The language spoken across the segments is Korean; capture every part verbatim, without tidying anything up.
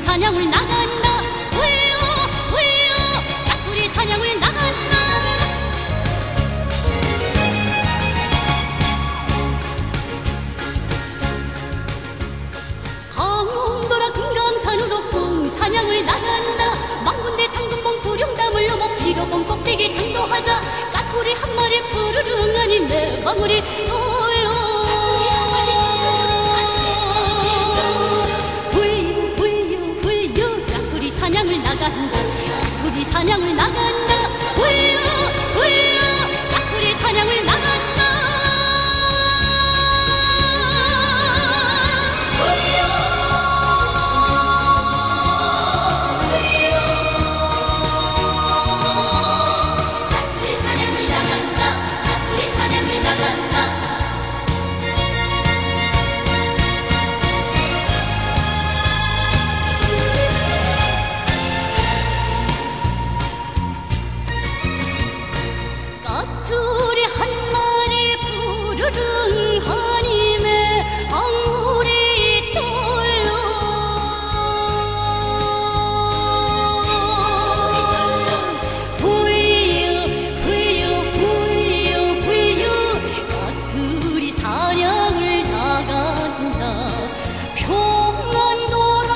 사냥을 나간다. 후이요 후이요 까투리 사냥을 나간다. 강원도라 금강산으로 꿍 사냥을 나간다. 망군대 장군봉 두룡담을 넘어 비로봉 꼭대기 당도하자. 까투리 한 마리 푸르릉 아니 내 방울이 돌러. 후이요 후이요 후이요 까투리 사냥을 나간다. 까투리 사냥을 나간다. 후이요 후이요 까투리 사냥을 나간다. 까투리 한 마리 푸르릉 하님의 방울이 떨려. 후이요 후이요 후이요 후이요 까투리 사냥을 나간다. 평안도라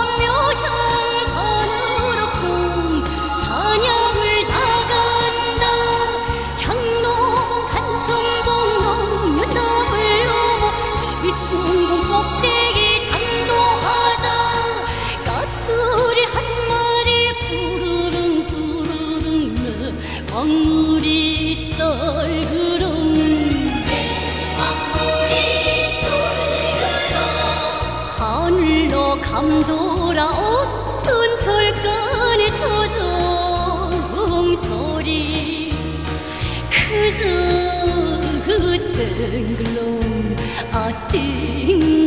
묘향산으로 꿍 사냥을 나간다. 향로봉 간성봉 농면담을 넘어 지순봉 꼭대기 당도하자. 까투리 한 마리 푸르릉 푸르릉 내 방울이 떨그렁. 내 방울이 떨그렁. 하늘로 감돌아 어떤 절간의 조종소리. 그저 그 땡글롱 아 띵